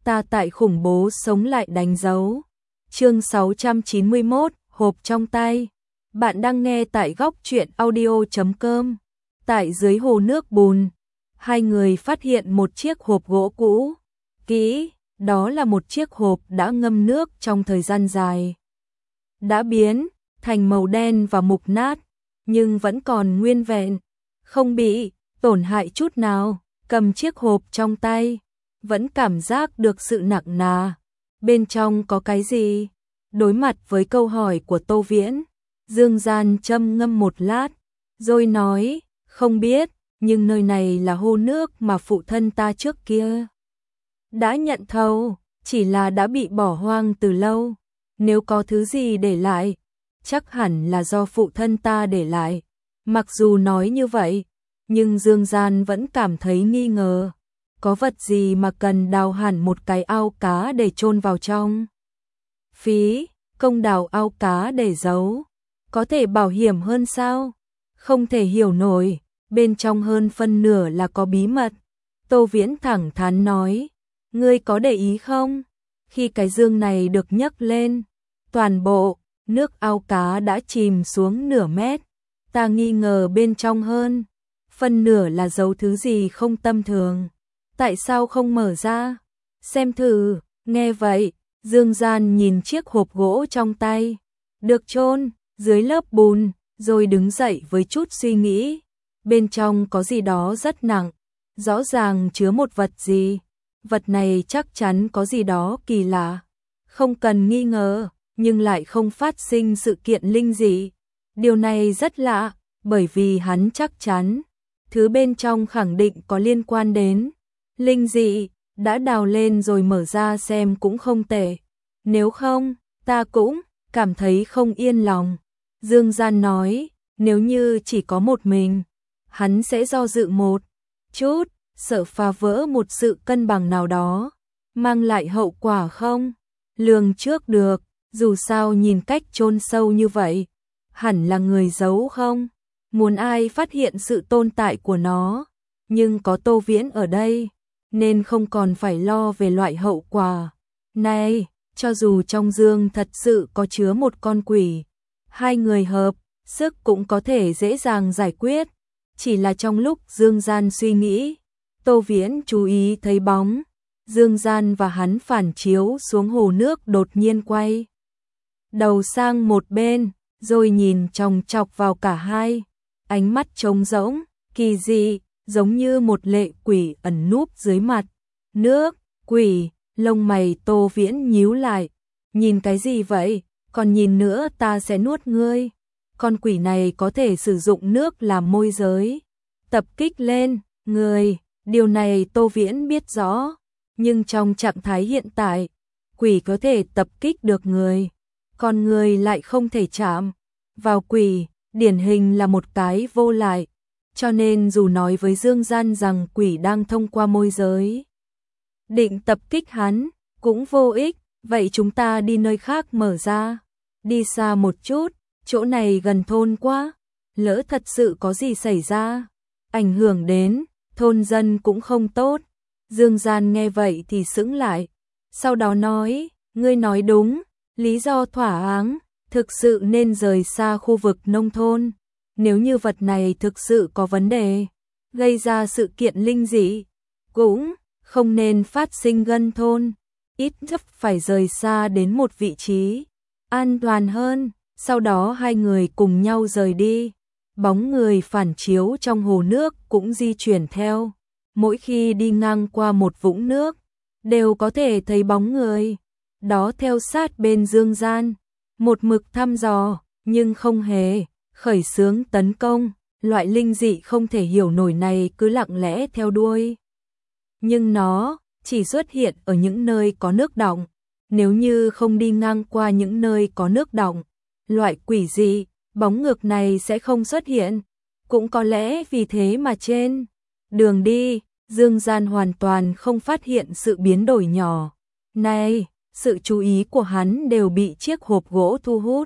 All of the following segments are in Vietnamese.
ta tại khủng bố sống lại đánh dấu. Chương 691, hộp trong tay. Bạn đang nghe tại góc truyện audio.com. Tại dưới hồ nước bùn, hai người phát hiện một chiếc hộp gỗ cũ. Kỹ, đó là một chiếc hộp đã ngâm nước trong thời gian dài. Đã biến thành màu đen và mục nát, nhưng vẫn còn nguyên vẹn, không bị tổn hại chút nào. Cầm chiếc hộp trong tay, vẫn cảm giác được sự nặng nà. Bên trong có cái gì? Đối mặt với câu hỏi của Tô Viễn, Dương Gian châm ngâm một lát, rồi nói, không biết, nhưng nơi này là hồ nước mà phụ thân ta trước kia đã nhận thầu, chỉ là đã bị bỏ hoang từ lâu. Nếu có thứ gì để lại, chắc hẳn là do phụ thân ta để lại. Mặc dù nói như vậy, nhưng Dương Gian vẫn cảm thấy nghi ngờ. Có vật gì mà cần đào hẳn một cái ao cá để chôn vào trong? Phí công đào ao cá để giấu, có thể bảo hiểm hơn sao? Không thể hiểu nổi, bên trong hơn phân nửa là có bí mật. Tô Viễn thẳng thắn nói, ngươi có để ý không? Khi cái dương này được nhấc lên, toàn bộ nước ao cá đã chìm xuống nửa mét. Ta nghi ngờ bên trong hơn phân nửa là giấu thứ gì không tầm thường. Tại sao không mở ra? Xem thử. Nghe vậy, Dương Gian nhìn chiếc hộp gỗ trong tay, được chôn dưới lớp bùn, rồi đứng dậy với chút suy nghĩ. Bên trong có gì đó rất nặng, rõ ràng chứa một vật gì. Vật này chắc chắn có gì đó kỳ lạ, không cần nghi ngờ, nhưng lại không phát sinh sự kiện linh dị. Điều này rất lạ, bởi vì hắn chắc chắn thứ bên trong khẳng định có liên quan đến linh dị. Đã đào lên rồi mở ra xem cũng không tệ. Nếu không, ta cũng cảm thấy không yên lòng. Dương Gian nói, nếu như chỉ có một mình, hắn sẽ do dự một chút, sợ phá vỡ một sự cân bằng nào đó, mang lại hậu quả không lường trước được. Dù sao nhìn cách chôn sâu như vậy, hẳn là người giấu không muốn ai phát hiện sự tồn tại của nó. Nhưng có Tô Viễn ở đây, nên không còn phải lo về loại hậu quả này. Cho dù trong dương thật sự có chứa một con quỷ, hai người hợp sức cũng có thể dễ dàng giải quyết. Chỉ là trong lúc Dương Gian suy nghĩ, Tô Viễn chú ý thấy bóng Dương Gian và hắn phản chiếu xuống hồ nước đột nhiên quay đầu sang một bên, rồi nhìn chòng chọc vào cả hai. Ánh mắt trống rỗng, kỳ dị, giống như một lệ quỷ ẩn núp dưới mặt nước. Quỷ, lông mày Tô Viễn nhíu lại. Nhìn cái gì vậy? Còn nhìn nữa ta sẽ nuốt ngươi. Con quỷ này có thể sử dụng nước làm môi giới, tập kích lên người. Điều này Tô Viễn biết rõ. Nhưng trong trạng thái hiện tại, quỷ có thể tập kích được người, còn người lại không thể chạm vào quỷ. Điển hình là một cái vô lại. Cho nên dù nói với Dương Gian rằng quỷ đang thông qua môi giới định tập kích hắn, cũng vô ích. Vậy chúng ta đi nơi khác mở ra. Đi xa một chút, chỗ này gần thôn quá. Lỡ thật sự có gì xảy ra, ảnh hưởng đến thôn dân cũng không tốt. Dương Gian nghe vậy thì sững lại. Sau đó nói, ngươi nói đúng, lý do thỏa đáng, thực sự nên rời xa khu vực nông thôn. Nếu như vật này thực sự có vấn đề, gây ra sự kiện linh dị, cũng không nên phát sinh gần thôn. Ít nhất phải rời xa đến một vị trí an toàn hơn. Sau đó hai người cùng nhau rời đi. Bóng người phản chiếu trong hồ nước cũng di chuyển theo. Mỗi khi đi ngang qua một vũng nước, đều có thể thấy bóng người đó theo sát bên Dương Gian, một mực thăm dò, nhưng không hề khởi xướng tấn công. Loại linh dị không thể hiểu nổi này cứ lặng lẽ theo đuôi. Nhưng nó chỉ xuất hiện ở những nơi có nước đọng. Nếu như không đi ngang qua những nơi có nước đọng, loại quỷ dị, bóng ngược này sẽ không xuất hiện. Cũng có lẽ vì thế mà trên đường đi, Dương Gian hoàn toàn không phát hiện sự biến đổi nhỏ này. Sự chú ý của hắn đều bị chiếc hộp gỗ thu hút.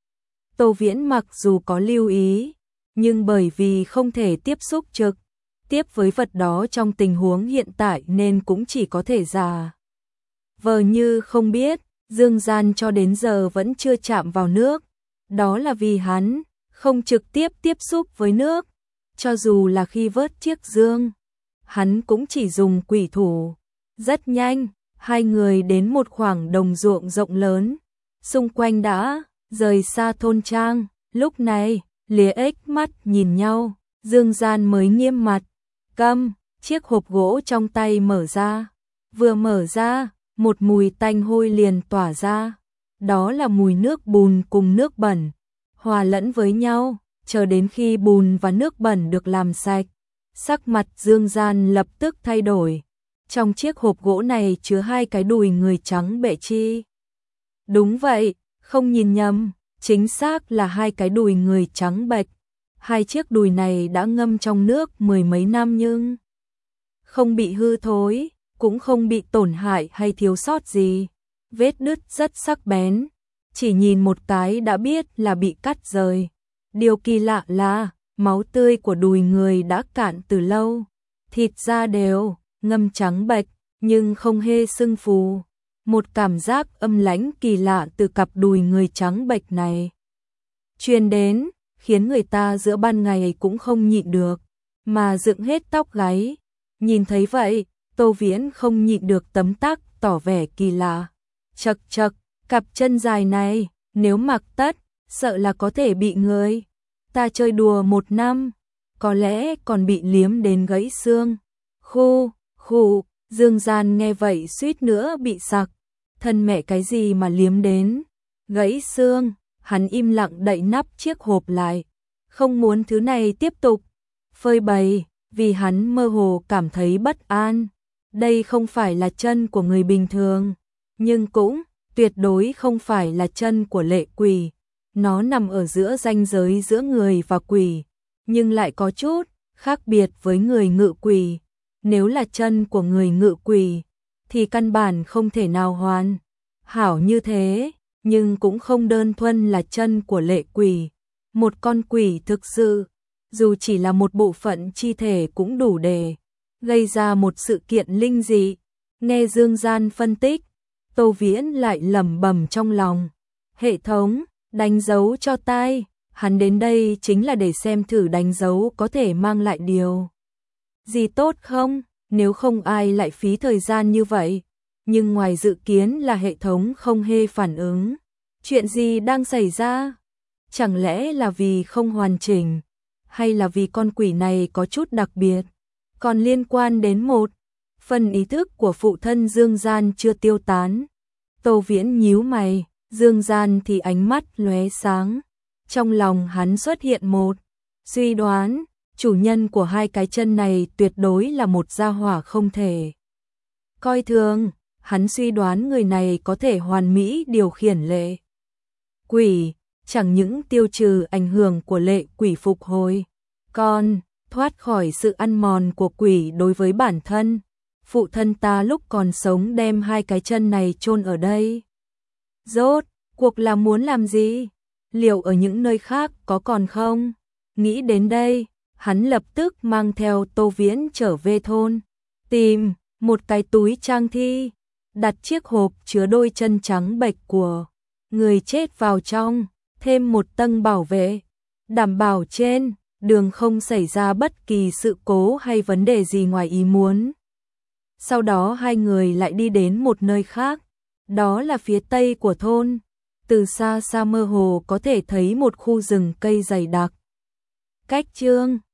Tô Viễn mặc dù có lưu ý, nhưng bởi vì không thể tiếp xúc trực tiếp với vật đó trong tình huống hiện tại nên cũng chỉ có thể giả Vờ như không biết, Dương Gian cho đến giờ vẫn chưa chạm vào nước. Đó là vì hắn không trực tiếp tiếp xúc với nước. Cho dù là khi vớt chiếc dương, hắn cũng chỉ dùng quỷ thủ. Rất nhanh, hai người đến một khoảng đồng ruộng rộng lớn. Xung quanh đã rời xa thôn trang. Lúc này, Lía Ếch mắt nhìn nhau, Dương Gian mới nghiêm mặt. Câm, chiếc hộp gỗ trong tay mở ra. Vừa mở ra, một mùi tanh hôi liền tỏa ra. Đó là mùi nước bùn cùng nước bẩn, hòa lẫn với nhau, chờ đến khi bùn và nước bẩn được làm sạch. Sắc mặt Dương Gian lập tức thay đổi. Trong chiếc hộp gỗ này chứa hai cái đùi người trắng bệ chi. Đúng vậy, không nhìn nhầm, chính xác là hai cái đùi người trắng bệch. Hai chiếc đùi này đã ngâm trong nước mười mấy năm nhưng không bị hư thối, cũng không bị tổn hại hay thiếu sót gì. Vết đứt rất sắc bén, chỉ nhìn một cái đã biết là bị cắt rời. Điều kỳ lạ là máu tươi của đùi người đã cạn từ lâu, thịt da đều ngâm trắng bệch nhưng không hề sưng phù. Một cảm giác âm lãnh kỳ lạ từ cặp đùi người trắng bệch này truyền đến, khiến người ta giữa ban ngày cũng không nhịn được mà dựng hết tóc gáy. Nhìn thấy vậy, Tô Viễn không nhịn được tấm tắc tỏ vẻ kỳ lạ. Chậc chậc, cặp chân dài này, nếu mặc tất, sợ là có thể bị người ta chơi đùa một năm, có lẽ còn bị liếm đến gãy xương. Khu, khu, Dương Gian nghe vậy suýt nữa bị sặc. Thân mẹ cái gì mà liếm đến gãy xương, hắn im lặng đậy nắp chiếc hộp lại, không muốn thứ này tiếp tục phơi bày, vì hắn mơ hồ cảm thấy bất an. Đây không phải là chân của người bình thường, nhưng cũng tuyệt đối không phải là chân của lệ quỷ. Nó nằm ở giữa ranh giới giữa người và quỷ, nhưng lại có chút khác biệt với người ngự quỷ. Nếu là chân của người ngự quỷ, thì căn bản không thể nào hoàn hảo như thế, nhưng cũng không đơn thuần là chân của lệ quỷ. Một con quỷ thực sự, dù chỉ là một bộ phận chi thể cũng đủ để gây ra một sự kiện linh dị. Nghe Dương Gian phân tích, Tô Viễn lại lẩm bẩm trong lòng. Hệ thống, đánh dấu cho tai, hắn đến đây chính là để xem thử đánh dấu có thể mang lại điều gì tốt không, nếu không ai lại phí thời gian như vậy. Nhưng ngoài dự kiến là hệ thống không hề phản ứng. Chuyện gì đang xảy ra? Chẳng lẽ là vì không hoàn chỉnh, hay là vì con quỷ này có chút đặc biệt? Còn liên quan đến một phần ý thức của phụ thân Dương Gian chưa tiêu tán. Tô Viễn nhíu mày, Dương Gian thì ánh mắt lóe sáng. Trong lòng hắn xuất hiện một suy đoán, chủ nhân của hai cái chân này tuyệt đối là một gia hỏa không thể coi thường. Hắn suy đoán người này có thể hoàn mỹ điều khiển lệ quỷ, chẳng những tiêu trừ ảnh hưởng của lệ quỷ phục hồi, còn thoát khỏi sự ăn mòn của quỷ đối với bản thân. Phụ thân ta lúc còn sống đem hai cái chân này chôn ở đây, rốt cuộc là muốn làm gì? Liệu ở những nơi khác có còn không? Nghĩ đến đây, hắn lập tức mang theo Tô Viễn trở về thôn, tìm một cái túi trang thi, đặt chiếc hộp chứa đôi chân trắng bệch của người chết vào trong, thêm một tầng bảo vệ, đảm bảo trên đường không xảy ra bất kỳ sự cố hay vấn đề gì ngoài ý muốn. Sau đó hai người lại đi đến một nơi khác, đó là phía tây của thôn. Từ xa xa mơ hồ có thể thấy một khu rừng cây dày đặc. Cách chương